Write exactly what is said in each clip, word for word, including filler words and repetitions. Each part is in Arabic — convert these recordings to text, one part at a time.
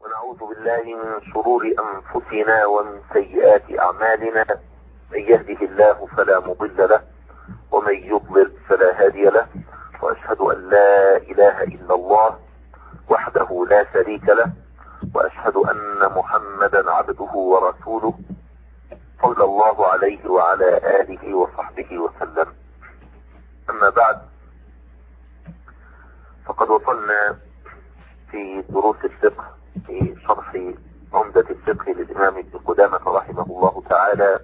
ونعوذ بالله من شرور أنفسنا ومن سيئات أعمالنا. من يهده الله فلا مضل له ومن يضلل فلا هادي له، وأشهد أن لا إله إلا الله وحده لا شريك له، وأشهد أن محمدا عبده ورسوله صلى الله عليه وعلى آله وصحبه وسلم. أما بعد، فقد وصلنا في دروس الفقه في شرح عمدة الفقه للإمام ابن قدامة رحمه الله تعالى.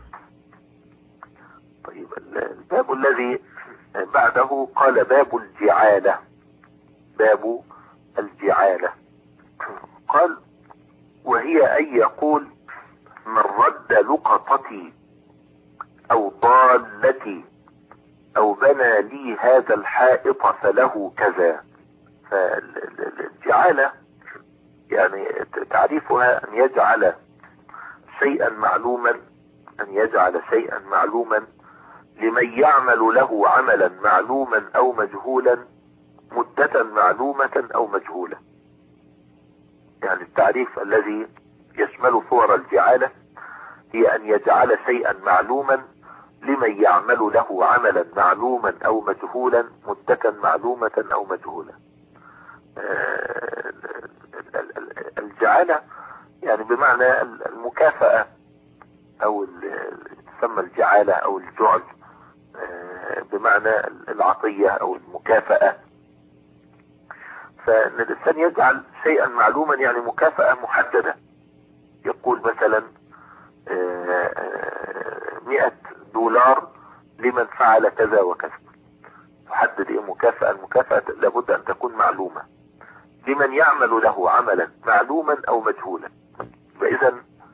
طيب، الباب الذي بعده قال باب الجعالة. باب الجعالة قال: وهي أن يقول: من رد لقطتي أو ضالتي أو بنى لي هذا الحائط فله كذا. فالجعالة يعني تعريفها أن يجعل شيئا معلوما أن يجعل شيئا معلوما لمن يعمل له عملا معلوما أو مجهولا مدة معلومة أو مجهولة. يعني التعريف الذي يشمل صور الجعالة هي أن يجعل شيئا معلوما لمن يعمل له عملا معلوما أو مجهولا مدة معلومة أو مجهولة. الجعالة يعني بمعنى المكافأة، أو تسمى الجعالة أو الجعل بمعنى العطية أو المكافأة. فإن الإنسان يجعل شيئا معلوما يعني مكافأة محددة. يقول مثلا مئة دولار لمن فعل كذا وكذا. تحدد ايه مكافأة؟ المكافأة لابد ان تكون معلومة لمن يعمل له عملا معلوما او مجهولا. فاذا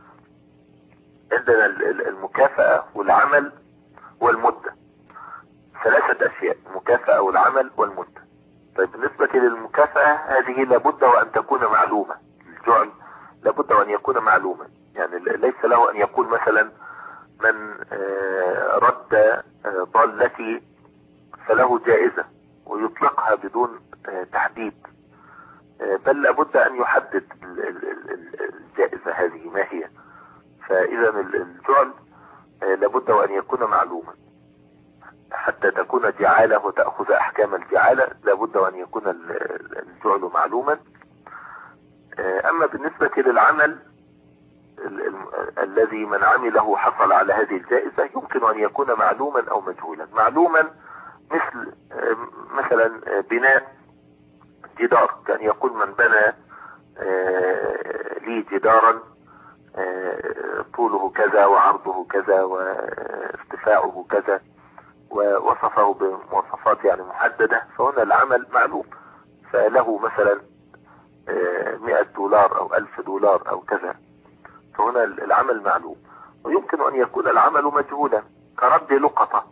عندنا المكافأة والعمل والمدة، ثلاثة اشياء: المكافأة والعمل والمدة. طيب، بالنسبة للمكافأة هذه لابد وان تكون معلومة. الجعل لابد وان يكون معلوما، يعني ليس له ان يقول مثلا من رد ضالتي فله جائزة ويطلقها بدون تحديد، بل لابد ان يحدد الجائزة هذه ما هي. فاذا الجعل لابد وان يكون معلوما حتى تكون جعالة وتأخذ احكام الجعالة. لابد وان يكون الجعل معلوما. اما بالنسبة للعمل الذي من عمله حصل على هذه الجائزة يمكن ان يكون معلوما او مجهولا. معلوما مثل مثلا بناء جدار، كان يقول من بنى لي جدارا طوله كذا وعرضه كذا وارتفاعه كذا ووصفه بمواصفات يعني محددة، فهنا العمل معلوم. فله مثلا مئة دولار او الف دولار او كذا، فهنا العمل معلوم. ويمكن ان يكون العمل مجهولا كرد لقطة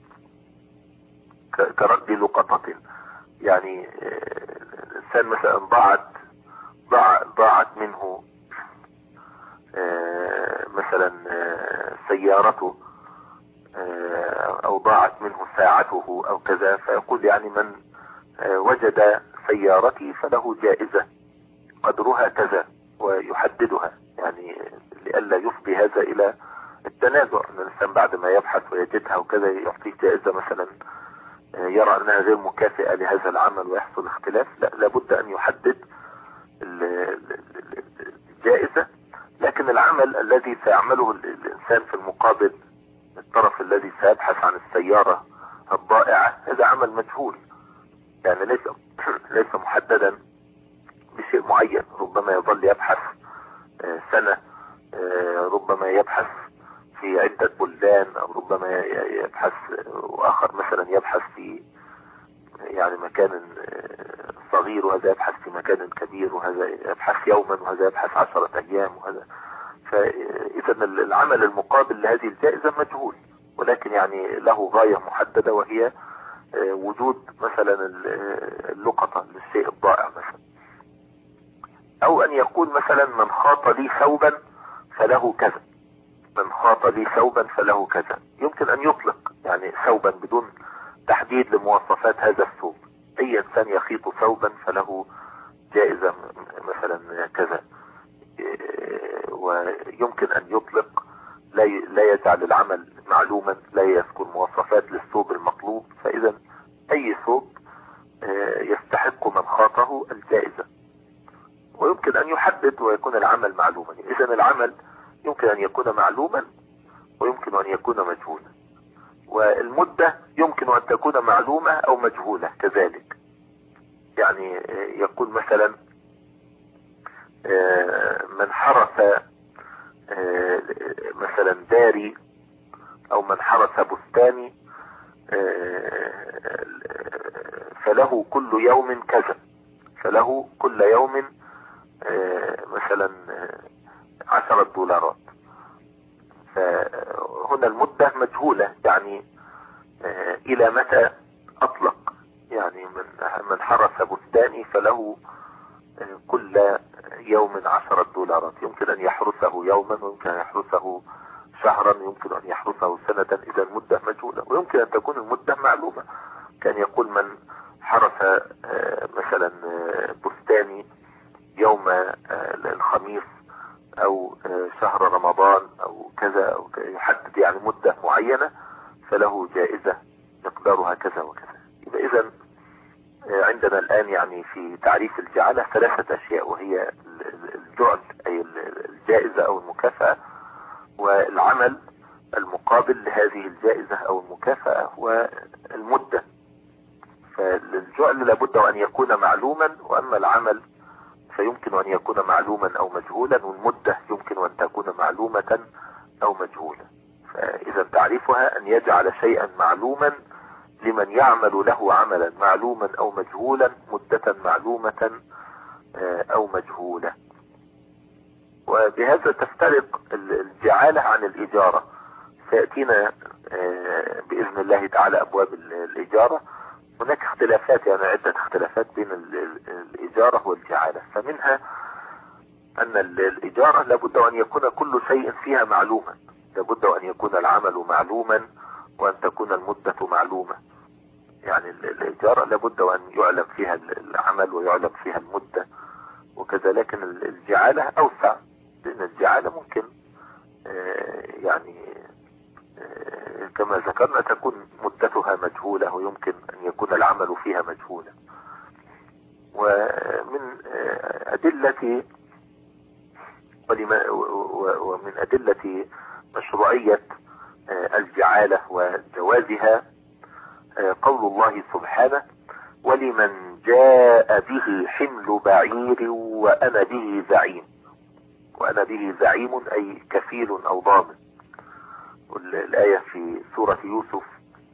كرد لقطة يعني الانسان مثلا ضاعت ضاعت منه مثلا سيارته او ضاعت منه ساعته او كذا، فيقول يعني من وجد سيارتي فله جائزة قدرها كذا ويحددها، يعني لئلا يفضي هذا الى التنازع. ان الانسان بعد ما يبحث ويجدها وكذا يعطيه جائزة مثلا يرى انها غير مكافئة لهذا العمل ويحصل اختلاف. لا، لابد ان يحدد الجائزة. لكن العمل الذي سيعمله الانسان في المقابل، الطرف الذي سيبحث عن السيارة الضائعة، هذا عمل مجهول، يعني ليس ليس محددا بشيء معين. ربما يظل يبحث سنة، ربما يبحث في عدة بلدان، او ربما يبحث واخر مثلا يبحث في يعني مكان صغير وهذا يبحث في مكان كبير، وهذا يبحث يوما وهذا يبحث عشرة ايام وهذا. فاذا العمل المقابل لهذه الجائزة مجهول، ولكن يعني له غاية محددة وهي وجود مثلا اللقطة للشيء الضائع مثلا. او ان يقول مثلا من خاط لي ثوبا فله كذا. من خاط لي ثوبا فله كذا، يمكن ان يطلق يعني ثوبا بدون تحديد لمواصفات هذا الثوب. اي انسان يخيط ثوبا فله جائزة مثلا كذا. ويمكن أن يطلق، لا لا يجعل العمل معلوما، لا يذكر مواصفات للثوب المطلوب. فإذا أي ثوب يستحق من خاطه الجائزة، ويمكن أن يحدد ويكون العمل معلوما. إذا العمل يمكن أن يكون معلوما ويمكن أن يكون مجهولا، والمدة يمكن أن تكون معلومة أو مجهولة كذلك. يعني يقول مثلا من حرس مثلا داري أو من حرس بستاني فله كل يوم كذا، فله كل يوم مثلا عشرة دولارات. فهنا المدة مجهولة، يعني إلى متى أطلق. يعني من من حرس بستاني فله كل يوم عشرة دولارات، يمكن أن يحرسه يوما ويمكن أن يحرسه شهرا، يمكن أن يحرسه سنة. إذا المدة مجهولة، ويمكن أن تكون المدة معلومة. كان يقول من حرس مثلا بستاني يوم الخميس أو شهر رمضان أو كذا، أو يحدد يعني مدة معينة، فله جائزة مقدارها كذا وكذا. يبقى إذا عندنا الآن يعني في تعريف الجعالة ثلاثة أشياء، وهي الجعل أي الجائزة أو المكافأة، والعمل المقابل لهذه الجائزة أو المكافأة، والمدة. فالجعل لابد أن يكون معلوما، وأما العمل فيمكن أن يكون معلوما أو مجهولا، والمدة يمكن أن تكون معلومة أو مجهولة. فإذا تعريفها أن يجعل شيئا معلوما لمن يعمل له عملا معلوما أو مجهولا، مدة معلومة أو مجهولة. وبهذا تفترق الجعالة عن الإجارة. سيأتينا بإذن الله تعالى أبواب الإجارة. هناك اختلافات، يعني عدة اختلافات بين الإجارة والجعالة. فمنها أن الإجارة لابد أن يكون كل شيء فيها معلوما، لابد أن يكون العمل معلوما وأن تكون المدة معلومة. يعني الإجارة لابد أن يعلم فيها العمل ويعلم فيها المدة وكذا. لكن الجعالة أوسع، لأن الجعالة ممكن يعني كما ذكرنا تكون مدتها مجهولة، ويمكن أن يكون العمل فيها مجهولا. ومن أدلة ومن أدلة مشروعية الجعالة وجوازها قول الله سبحانه: ولمن جاء به حمل بعير وأنا به زعيم. وأنا به زعيم أي كفيل أو ضامن. والآية في سورة يوسف.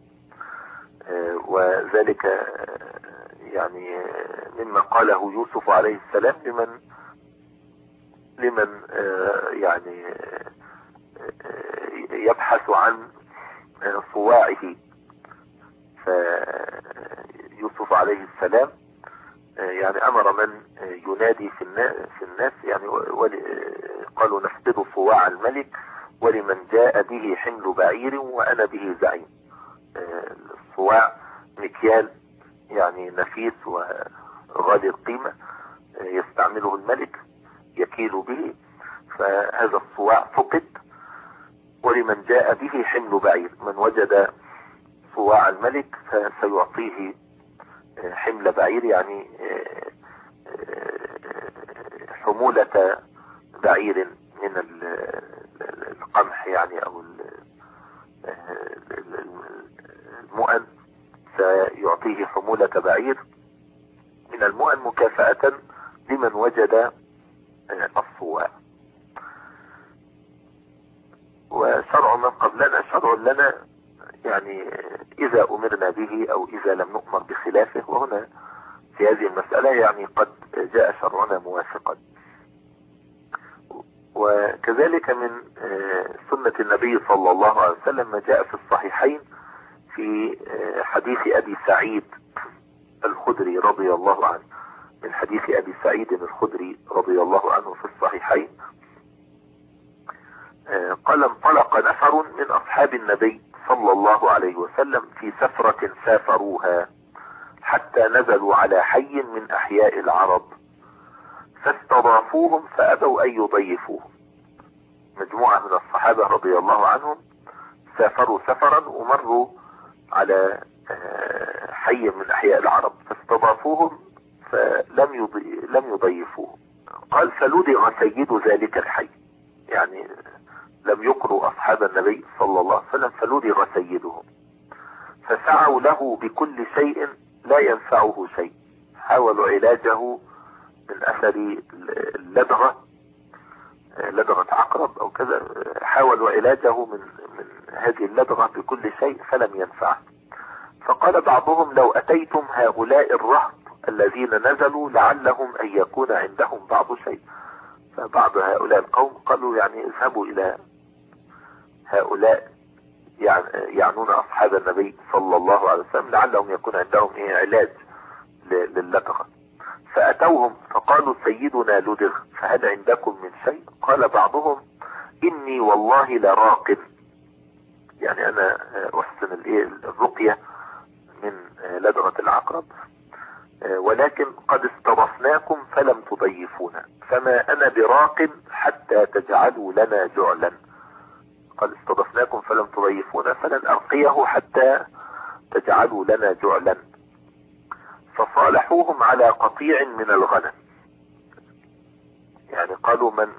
وذلك يعني مما قاله يوسف عليه السلام لمن لمن يعني يبحث عن صواعه. فيوسف عليه السلام يعني أمر من ينادي في الناس، يعني قالوا نفقد صواع الملك ولمن جاء به حمل بعير وأنا به زعيم. الصواع مكيال يعني نفيس وغالي القيمة يستعمله الملك يكيل به، فهذا الصواع فقد. ولمن جاء به حمل بعير، من وجد صواع الملك فسيعطيه حمل بعير، يعني حمولة بعير من القمح يعني أو المؤن، سيعطيه حمولة بعير من المؤن مكافأة لمن وجد الصواع. وشرع من قبلنا شرع لنا، يعني إذا أمرنا به أو إذا لم نؤمر بخلافه. وهنا في هذه المسألة يعني قد جاء شرعنا موافقا. وكذلك من سنة النبي صلى الله عليه وسلم ما جاء في الصحيحين في حديث أبي سعيد الخدري رضي الله عنه، من حديث أبي سعيد الخدري رضي الله عنه في الصحيحين قال: انطلق نفر من أصحاب النبي صلى الله عليه وسلم في سفرة سافروها حتى نزلوا على حي من أحياء العرب، فاستضافوهم فأبوا أن يضيفوهم، مجموعة من الصحابة رضي الله عنهم سافروا سفرا ومروا على حي من أحياء العرب فاستضافوهم فلم يضي لم يضيفوهم. قال فلدغ سيد ذلك الحي، يعني لم يقروا أصحاب النبي صلى الله عليه وسلم فلدغ سيدهم، فسعوا له بكل شيء لا ينفعه شيء، حاولوا علاجه من أثر اللدغة، لدغة عقرب أو كذا، حاولوا علاجه من من هذه اللدغة بكل شيء فلم ينفعه. فقال بعضهم لو أتيتم هؤلاء الرهط الذين نزلوا لعلهم أن يكون عندهم بعض شيء. فبعض هؤلاء القوم قالوا يعني اذهبوا إلى هؤلاء يعنون أصحاب النبي صلى الله عليه وسلم لعلهم يكون عندهم إيه علاج للدغة. فأتوهم فقالوا سيدنا لدغ فهل عندكم من شيء؟ قال بعضهم إني والله لراق، يعني أنا أحسن الرقية من لدغة العقرب، ولكن قد استضفناكم فلم تضيفونا، فما أنا براق حتى تجعلوا لنا جعلا. قد استضفناكم فلم تضيفونا فلن أرقيه حتى تجعلوا لنا جعلا. فصالحوهم على قطيع من الغنم، يعني قالوا من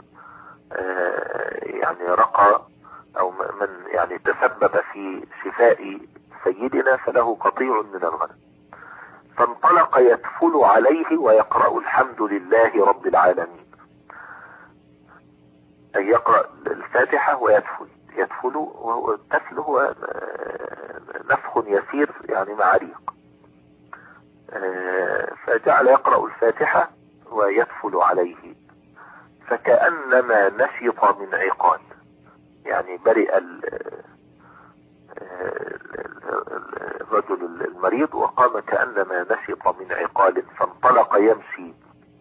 يعني رقى أو من يعني تسبب في شفاء سيدنا فله قطيع من الغنم. فانطلق يتفل عليه ويقرأ الحمد لله رب العالمين، أي يقرأ الفاتحة ويتفل. يتفل وهو التفل هو نفخ يسير يعني مع ريق، فجعل يقرأ الفاتحة ويتفل عليه، فكأنما نشط من عقال، يعني برئ الرجل المريض وقام كأنما نشط من عقال، فانطلق يمشي.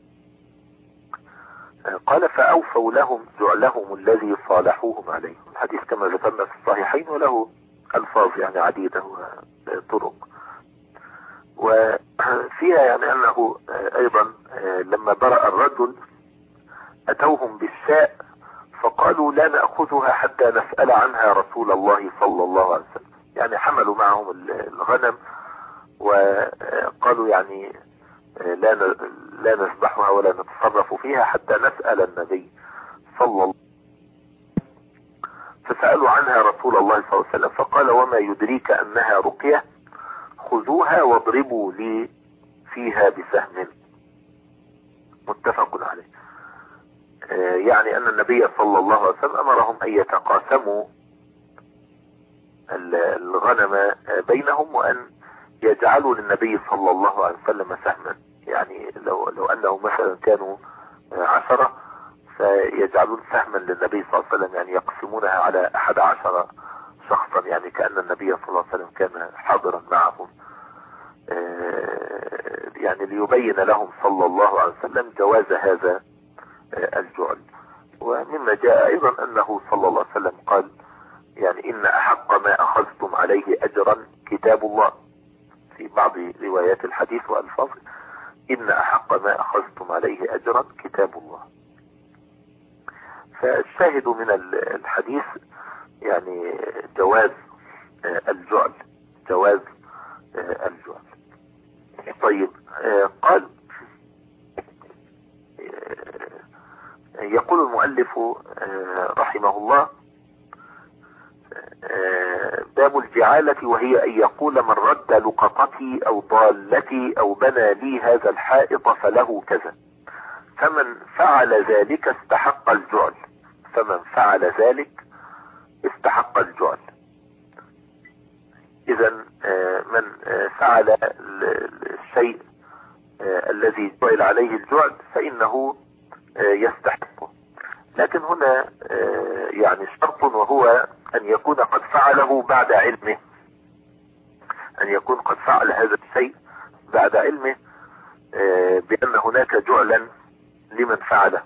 قال فأوفوا لهم جعلهم الذي صالحوهم عليه. الحديث كما ذكرنا في الصحيحين وله ألفاظ يعني عديدة وطرق، وفيها يعني أنه أيضا لما برأ الرجل أتوهم بالشاء فقالوا لا نأخذها حتى نسأل عنها رسول الله صلى الله عليه وسلم، يعني حملوا معهم الغنم وقالوا يعني لا لا نذبحها ولا نتصرف فيها حتى نسأل النبي صلى الله عليه وسلم. فسألوا عنها رسول الله صلى الله عليه وسلم فقال وما يدريك أنها رقية، خذوها واضربوا لي فيها بسهم. متفق عليه. يعني أن النبي صلى الله عليه وسلم أمرهم أن يتقاسموا الغنم بينهم وأن يجعلوا للنبي صلى الله عليه وسلم سهما، يعني لو لو أنهم مثلا كانوا عشرة فيجعلون سهما للنبي صلى الله عليه وسلم، يعني يقسمونها على أحد عشر شخصا، يعني كأن النبي صلى الله عليه وسلم كان حاضرا معهم، يعني ليبين لهم صلى الله عليه وسلم جواز هذا الجعل. ومما جاء أيضا أنه صلى الله عليه وسلم قال يعني إن أحق ما أخذتم عليه أجرا كتاب الله، في بعض روايات الحديث وألفاظ إن أحق ما أخذتم عليه أجرا كتاب الله. فالشاهد من الحديث يعني جواز الجعل، جواز الجعل. طيب قال يقول المؤلف رحمه الله باب الجعالة، وهي أن يقول من رد لقطتي أو ضالتي أو بنى لي هذا الحائط فله كذا، فمن فعل ذلك استحق الجعل، فمن فعل ذلك استحق الجعل. إذا من فعل الشيء الذي جعل عليه الجعل فإنه يستحقه، لكن هنا يعني شرط وهو أن يكون قد فعله بعد علمه، أن يكون قد فعل هذا الشيء بعد علمه بأن هناك جعلا لمن فعله.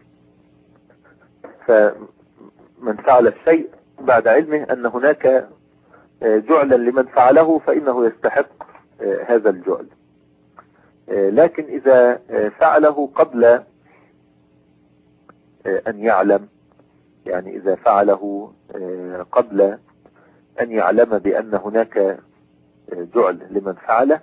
فمن فعل الشيء بعد علمه أن هناك جعلا لمن فعله فإنه يستحق هذا الجعل، لكن إذا فعله قبل أن يعلم، يعني إذا فعله قبل أن يعلم بأن هناك جعل لمن فعله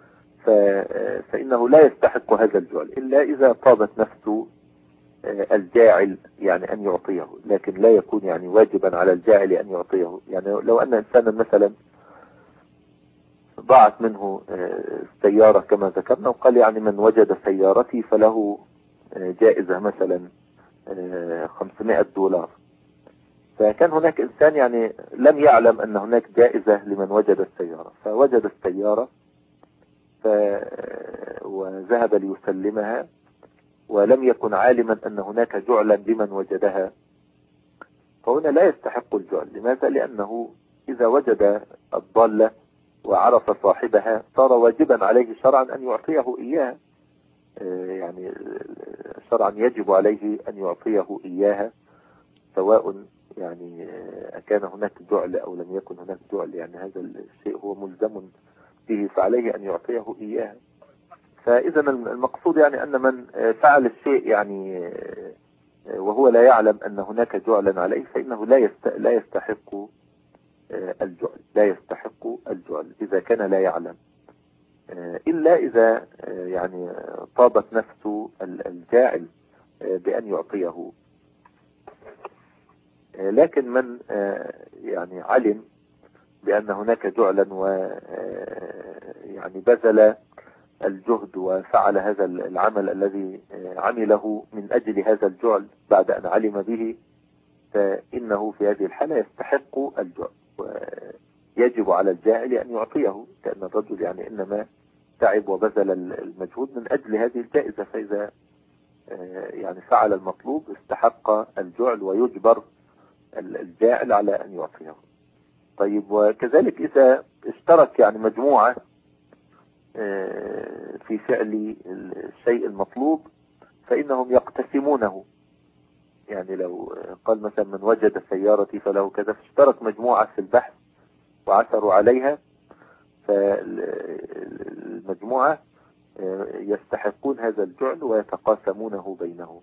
فإنه لا يستحق هذا الجعل إلا إذا طابت نفسه الجاعل يعني أن يعطيه، لكن لا يكون يعني واجبا على الجاعل أن يعطيه. يعني لو أن إنسانا مثلا ضاعت منه السيارة كما ذكرنا وقال يعني من وجد سيارتي فله جائزة مثلا خمسمائة دولار، فكان هناك إنسان يعني لم يعلم أن هناك جائزة لمن وجد السيارة، فوجد السيارة ف... وذهب ليسلمها ولم يكن عالما أن هناك جعلا لمن وجدها، فهنا لا يستحق الجعل. لماذا؟ لأنه إذا وجد الضالة وعرف صاحبها صار واجبا عليه شرعا أن يعطيه إياها، يعني شرعا يجب عليه أن يعطيه إياها سواء يعني أكان هناك جعل أو لم يكن هناك جعل، يعني هذا الشيء هو ملزم به فعليه أن يعطيه إياها. فإذا المقصود يعني أن من فعل الشيء يعني وهو لا يعلم أن هناك جعلا عليه فإنه لا لا يستحق الجعل، لا يستحق الجعل إذا كان لا يعلم، إلا إذا يعني طابت نفس الجاعل بأن يعطيه. لكن من يعني علم بأن هناك جعلا و يعني بذل الجهد وفعل هذا العمل الذي عمله من أجل هذا الجعل بعد أن علم به، فإنه في هذه الحالة يستحق الجعل ويجب على الجاعل أن يعطيه، لأن الرجل يعني إنما تعب وبذل المجهود من أجل هذه الجائزة، فإذا يعني فعل المطلوب استحق الجعل ويجبر الجاعل على أن يعطيه. طيب، وكذلك إذا اشترك يعني مجموعة في فعل الشيء المطلوب فإنهم يقتسمونه، يعني لو قال مثلا من وجد سيارتي فله كذا، فاشترك مجموعة في البحث وعثروا عليها، فالمجموعة يستحقون هذا الجعل ويتقاسمونه بينهم،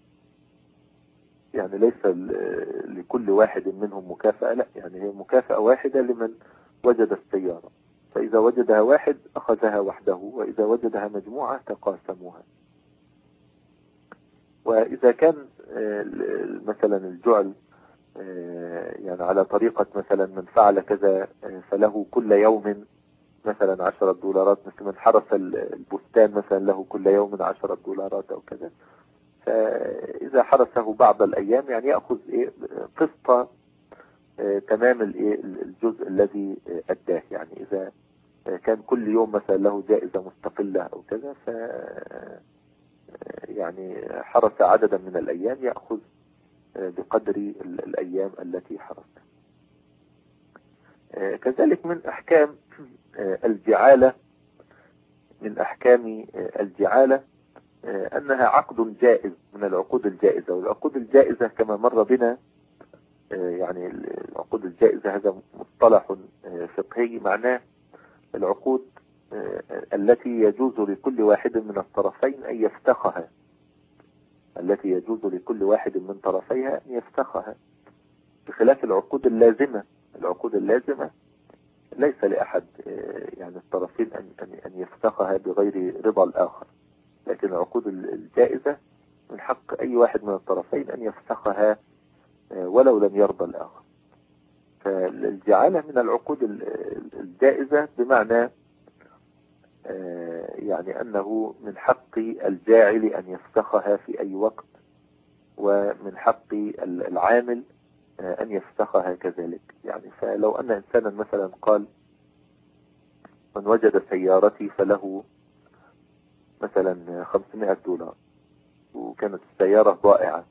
يعني ليس لكل واحد منهم مكافأة، لا، يعني هي مكافأة واحدة لمن وجد السيارة، فإذا وجدها واحد أخذها وحده، وإذا وجدها مجموعة تقاسموها. وإذا كان مثلا الجعل يعني على طريقة مثلا من فعل كذا فله كل يوم مثلا عشرة دولارات، مثل من حرس البستان مثلا له كل يوم عشرة دولارات أو كذا، فإذا حرسه بعض الأيام يعني يأخذ إيه قسط تمام الجزء الذي أداه، يعني إذا كان كل يوم مثلا له جائزة مستقلة أو كذا ف يعني حرس عددا من الأيام يأخذ بقدر الأيام التي حرسها. كذلك من أحكام الجعالة من أحكام الجعالة أنها عقد جائز من العقود الجائزة، والعقود الجائزة كما مر بنا يعني العقود الجائزة هذا مصطلح فقهي معناه العقود التي يجوز لكل واحد من الطرفين أن يفسخها، التي يجوز لكل واحد من طرفيها أن يفسخها، بخلاف العقود اللازمة. العقود اللازمة ليس لأحد يعني الطرفين أن يفسخها بغير رضا الآخر، لكن العقود الجائزة من حق أي واحد من الطرفين أن يفسخها ولو لم يرضى الآخر. فالجعالة من العقود الجائزة بمعنى يعني أنه من حق الجاعل أن يفسخها في أي وقت، ومن حق العامل أن يفسخها كذلك. يعني فلو أن إنسانا مثلا قال من وجد سيارتي فله مثلا خمسمائة دولار وكانت السيارة ضائعة،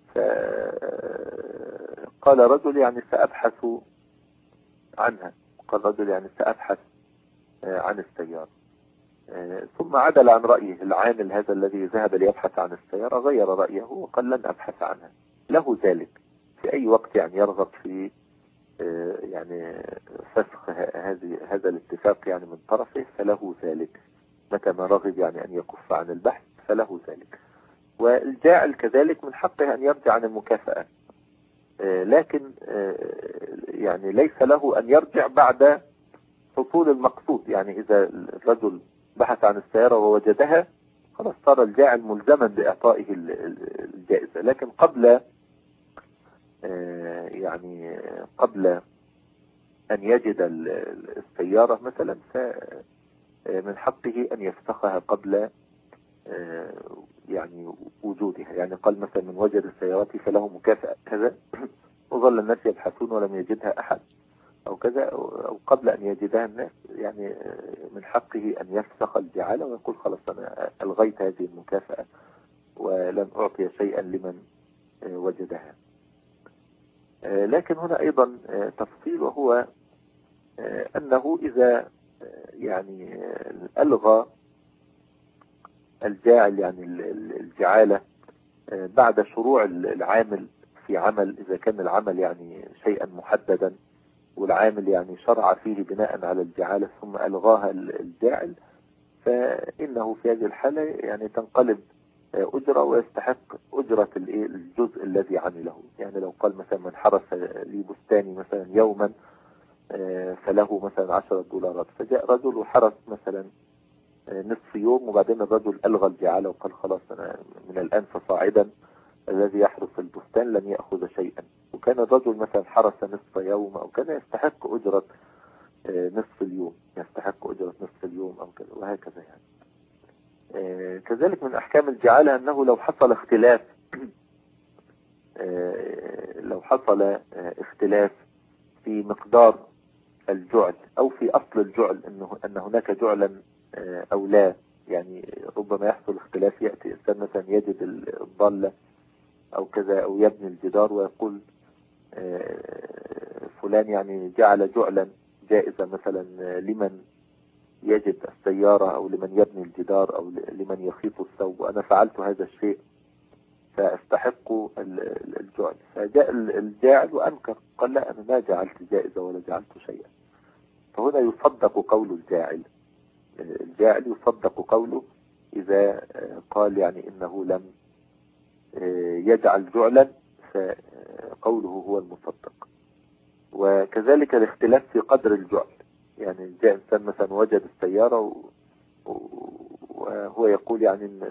فقال رجل يعني سأبحث عنها، قال رجل يعني سأبحث عن السيارة، ثم عدل عن رأيه العامل هذا الذي ذهب ليبحث عن السيارة، غير رأيه وقال لن أبحث عنها، له ذلك في أي وقت يعني يرغب في يعني فسخ هذه هذا الاتفاق يعني من طرفه فله ذلك، متى ما رغب يعني أن يكف عن البحث فله ذلك. والجاعل كذلك من حقه أن يرجع عن المكافأة، لكن يعني ليس له أن يرجع بعد حصول المقصود. يعني إذا الرجل بحث عن السيارة ووجدها خلاص صار الجاعل ملزما بإعطائه الجائزة. لكن قبل يعني قبل أن يجد السيارة مثلا فمن حقه أن يفسخها قبل يعني وجودها. يعني قال مثلا من وجد السيارات فله مكافأة كذا، وظل الناس يبحثون ولم يجدها أحد أو كذا، أو قبل أن يجدها الناس يعني من حقه أن يفسخ الجعالة ويقول خلاص أنا ألغيت هذه المكافأة ولن أعطي شيئا لمن وجدها. لكن هنا أيضا تفصيل، وهو أنه إذا يعني ألغى الجاعل يعني الجعالة بعد شروع العامل في عمل، إذا كان العمل يعني شيئا محددا والعامل يعني شرع فيه بناء على الجعالة ثم ألغاها الجاعل، فإنه في هذه الحالة يعني تنقلب أجرة ويستحق أجرة الجزء الذي عمله. يعني لو قال مثلا من حرس لي بستاني مثلا يوما فله مثلا عشرة دولارات، فجاء رجل وحرس مثلا نصف يوم وبعدين الرجل ألغى الجعالة وقال خلاص أنا من الآن فصاعدا الذي يحرس البستان لن يأخذ شيئا، وكان الرجل مثلا حرس نصف يوم أو كذا يستحق أجرة نصف اليوم، يستحق أجرة نصف اليوم أو كذا وهكذا. يعني كذلك من أحكام الجعالة أنه لو حصل اختلاف لو حصل اختلاف في مقدار الجعل أو في أصل الجعل، أنه أن هناك جعلا أو لا، يعني ربما يحصل اختلاف، يأتي إنسان مثلا يجد الضالة أو كذا أو يبني الجدار ويقول فلان يعني جعل جعلا جائزة مثلا لمن يجد السيارة أو لمن يبني الجدار أو لمن يخيط الثوب، وأنا فعلت هذا الشيء فاستحق الجعل. فجاء الجاعل وأنكر قال لا أنا ما جعلت جائزة ولا جعلت شيئا. فهنا يصدق قول الجاعل، الجاعل يصدق قوله إذا قال يعني إنه لم يجعل جعلا فقوله هو المصدق. وكذلك الاختلاف في قدر الجعل، يعني جاء إنسان مثلا وجد السيارة وهو يقول يعني إن,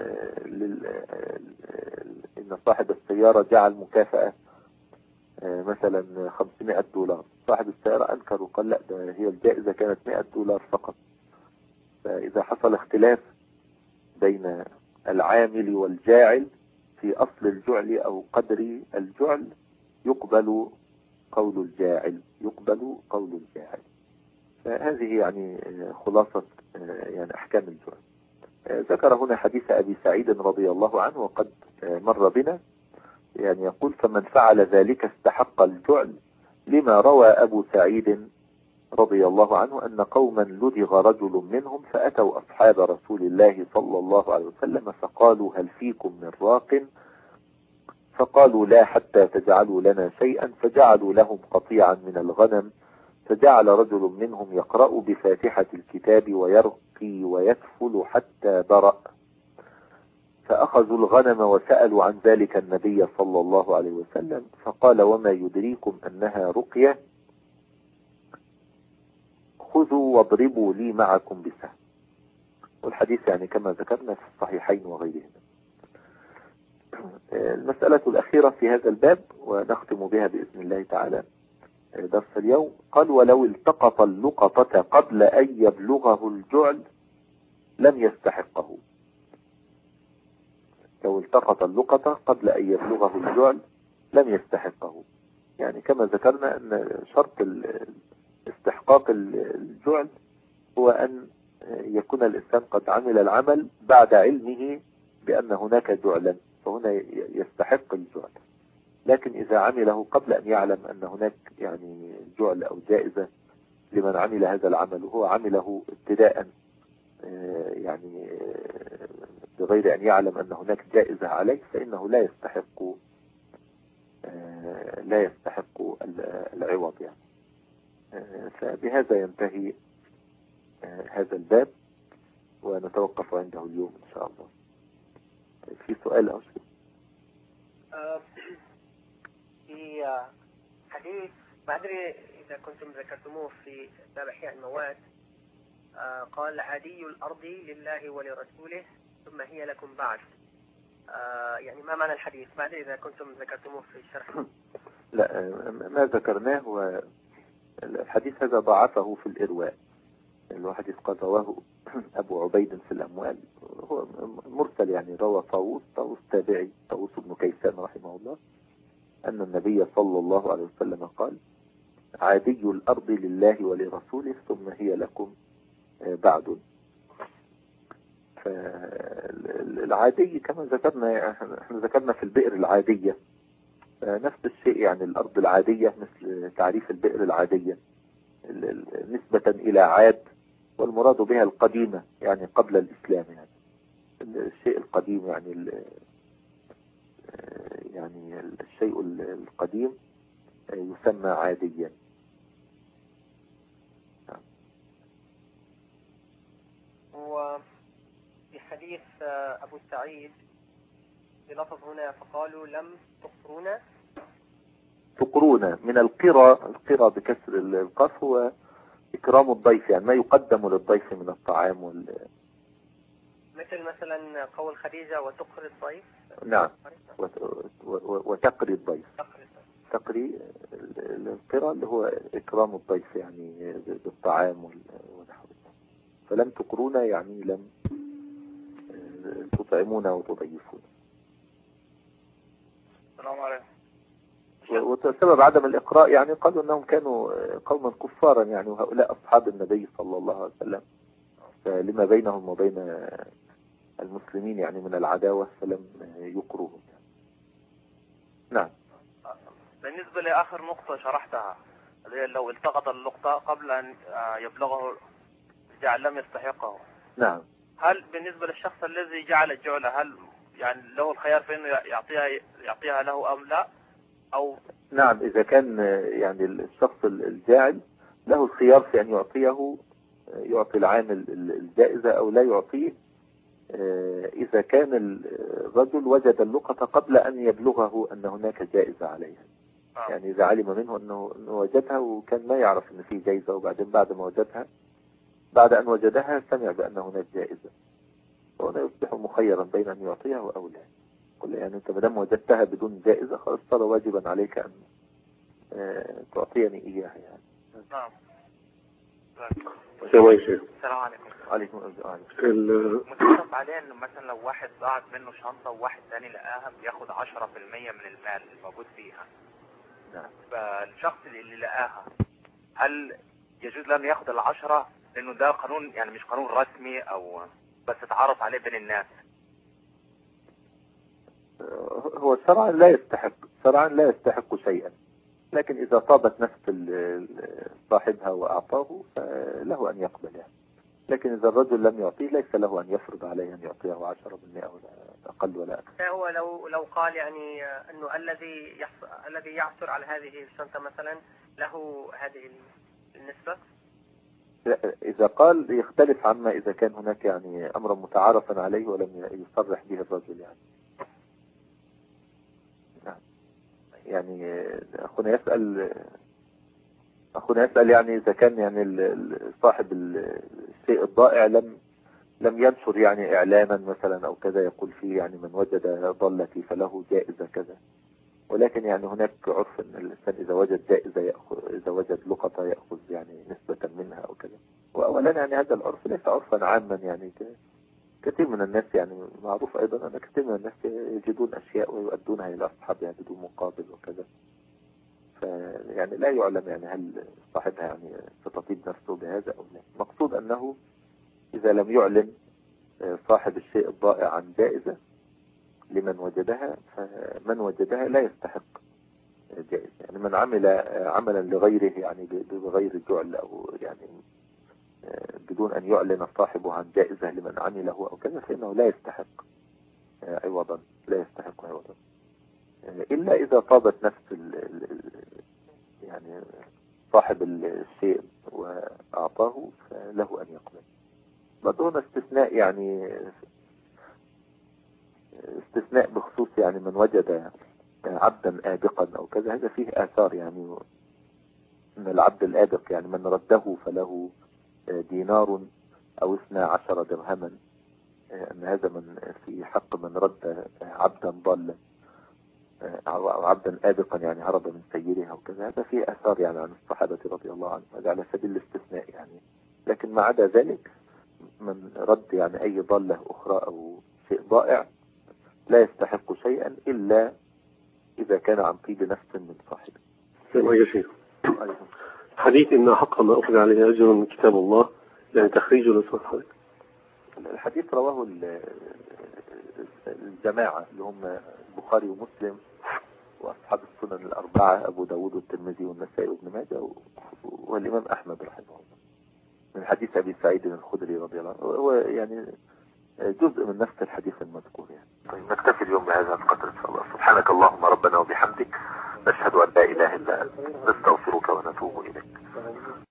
إن صاحب السيارة جعل مكافأة مثلا خمسمائة دولار، صاحب السيارة أنكر وقال لا ده هي الجائزة كانت مائة دولار فقط. فإذا حصل اختلاف بين العامل والجاعل في أصل الجعل أو قدر الجعل يقبل قول الجاعل يقبل قول الجاعل. فهذه يعني خلاصة يعني أحكام الجعل. ذكر هنا حديث أبي سعيد رضي الله عنه وقد مر بنا، يعني يقول فمن فعل ذلك استحق الجعل، لما روى أبو سعيد رضي الله عنه أن قوما لدغ رجل منهم فأتوا أصحاب رسول الله صلى الله عليه وسلم فقالوا هل فيكم من راق؟ فقالوا لا حتى تجعلوا لنا شيئا، فجعلوا لهم قطيعا من الغنم، فجعل رجل منهم يقرأ بفاتحة الكتاب ويرقي ويكفل حتى برأ، فأخذوا الغنم وسألوا عن ذلك النبي صلى الله عليه وسلم فقال وما يدريكم أنها رقية، خذوا واضربوا لي معكم بسهم. والحديث يعني كما ذكرنا في الصحيحين وغيرهما. المسألة الأخيرة في هذا الباب ونختم بها بإذن الله تعالى درس اليوم، قال ولو التقط اللقطة قبل أن يبلغه الجعل لم يستحقه. لو التقط اللقطة قبل أن يبلغه الجعل لم يستحقه، يعني كما ذكرنا أن شرط استحقاق الجعل هو أن يكون الإنسان قد عمل العمل بعد علمه بأن هناك جعلا، فهنا يستحق الجعل. لكن إذا عمله قبل أن يعلم أن هناك يعني جعل أو جائزة لمن عمل هذا العمل وهو عمله ابتداء يعني بغير أن يعلم أن هناك جائزة عليه، فإنه لا يستحق لا يستحق العوض يعني. فبهذا ينتهي هذا الباب ونتوقف عنده اليوم إن شاء الله. في سؤال أو شيء؟ في حديث ما أدري إذا كنتم ذكرتموه في باب إحياء المواد، قال عادي الأرض لله ولرسوله ثم هي لكم بعد. يعني ما معنى الحديث؟ ما أدري إذا كنتم ذكرتموه في الشرح. لا ما ذكرناه، والحديث هذا ضعفه في الإرواء، الحديث قد رواه أبو عبيد في الأموال، هو مرسل يعني، روى طاووس طاووس تابعي طاووس بن كيسان رحمه الله أن النبي صلى الله عليه وسلم قال عادي الأرض لله ولرسوله ثم هي لكم بعد. فالعادي كما ذكرنا، احنا ذكرنا في البئر العادية نفس الشيء، يعني الأرض العادية مثل تعريف البئر العادية نسبة إلى عاد، والمراد بها القديمة يعني قبل الإسلام، يعني الشيء القديم، يعني يعني الشيء القديم يسمى عاديا. وفي حديث أبو سعيد بلفظ هنا فقالوا لم تقرونا تقرونا من القرى، القرى بكسر القاف هو إكرام الضيف، يعني ما يقدم للضيف من الطعام وال... مثل مثلا قول خديجة وتقري الضيف. نعم، وتقري الضيف. تقري القرى اللي هو إكرام الضيف يعني بالطعام ونحوه. فلم تقرونا يعني لم تطعمونا وتضيفونا. السلام عليكم. وسبب عدم الإقراء يعني قالوا أنهم كانوا قوما كفارا يعني، وهؤلاء أصحاب النبي صلى الله عليه وسلم، فلما بينهم وبين المسلمين يعني من العداوة فلم يقروهم يعني. نعم. بالنسبة لآخر نقطة شرحتها، لو التقط اللقطة قبل أن يبلغه جعل لم يستحقه. نعم. هل بالنسبة للشخص الذي جعل الجعلة هل يعني له الخيار في أنه يعطيها يعطيها له أم لا؟ أو نعم، إذا كان يعني الشخص الجاعل له الخيار في أن يعطيه، يعطي العامل الجائزة أو لا يعطيه، إذا كان الرجل وجد اللقطة قبل أن يبلغه أن هناك جائزة عليها. آه. يعني إذا علم منه أنه, أنه وجدها وكان ما يعرف أن فيه جائزة، وبعدين بعد ما وجدها بعد أن وجدها سمع بأن هناك جائزة، فهنا يصبح مخيرا بين أن يعطيها أو لا. قل يعني أنت مدام وجدتها بدون جائزة خلاص صار واجبا عليك أن تعطيني إياها يعني. نعم. السلام عليكم. السلام عليكم. عليكم السلام. متفق عليه انه مثلا لو واحد ضاعت منه شنطة وواحد ثاني لقاها بياخد عشرة في المية من المال الموجود فيها. نعم. فالشخص اللي لقاها هل يجوز له انه ياخد العشرة لانه ده قانون يعني مش قانون رسمي او بس اتعرف عليه بين الناس؟ هو شرعا لا يستحق، شرعا لا يستحق شيئا، لكن إذا طابت نفس صاحبها وأعطاه فله أن يقبل يعني. لكن إذا الرجل لم يعطيه ليس له أن يفرض عليه أن يعطيه عشرة بالمئة ولا أقل ولا أكثر. هو لو لو قال يعني أنه الذي الذي يعثر على هذه الشنطة مثلا له هذه النسبة. إذا قال يختلف عما إذا كان هناك يعني أمر متعارفا عليه ولم يصرح به الرجل يعني. نعم. يعني أخونا يسأل أخونا يسأل يعني إذا كان يعني صاحب الشيء الضائع لم لم ينشر يعني إعلانا مثلا أو كذا يقول فيه يعني من وجد ضلتي فله جائزة كذا، ولكن يعني هناك عرف أن الإنسان إذا وجد جائزة يأخذ، إذا وجد لقطة يأخذ يعني نسبة منها أو كذا. وأولا يعني هذا العرف ليس عرفا عاما، يعني كثير من الناس يعني معروف أيضا أن كثير من الناس يجدون أشياء ويؤدونها إلى أصحابها بدون مقابل وكذا، فيعني لا يعلم يعني هل صاحبها يعني ستطيب نفسه بهذا أو لا. مقصود أنه إذا لم يعلن صاحب الشيء الضائع عن جائزة لمن وجدها فمن وجدها لا يستحق جائزة. يعني من عمل عملا لغيره يعني بغير جعل أو يعني بدون أن يعلن صاحبه عن جائزة لمن عمله أو كذا فإنه لا يستحق عوضا، لا يستحق عوضا إلا إذا طابت نفس ال ال يعني صاحب الشيء وأعطاه فله أن يقبل. بدون استثناء يعني استثناء بخصوص يعني من وجد عبدا آبقا أو كذا، هذا فيه آثار يعني أن العبد الآبق يعني من رده فله دينار أو اثنا عشر درهما، أن هذا من في حق من رد عبدا ضالا أو عبدا آبقا يعني هرب من سيده أو كذا، هذا فيه آثار يعني عن الصحابة رضي الله عنهم، هذا على سبيل الاستثناء يعني. لكن ما عدا ذلك من رد يعني أي ضالة أخرى أو شيء ضائع لا يستحق شيئا إلا إذا كان عن طيب نفس من صاحبه. يا شيخ، حديث إن حق ما أخذ عليه أجر من كتاب الله، يعني تخريجه لسورة الحديث. الحديث رواه الجماعة اللي هم البخاري ومسلم وأصحاب السنن الأربعة، أبو داود والترمذي والنسائي وابن ماجه والإمام أحمد رحمه الله، من حديث أبي سعيد الخدري رضي الله عنه، هو يعني جزء من نفس الحديث المذكور يعني. طيب نكتفي اليوم بهذا القدر إن شاء الله. سبحانك اللهم ربنا وبحمدك، نشهد أن لا إله إلا أنت، نستغفرك ونتوب إليك.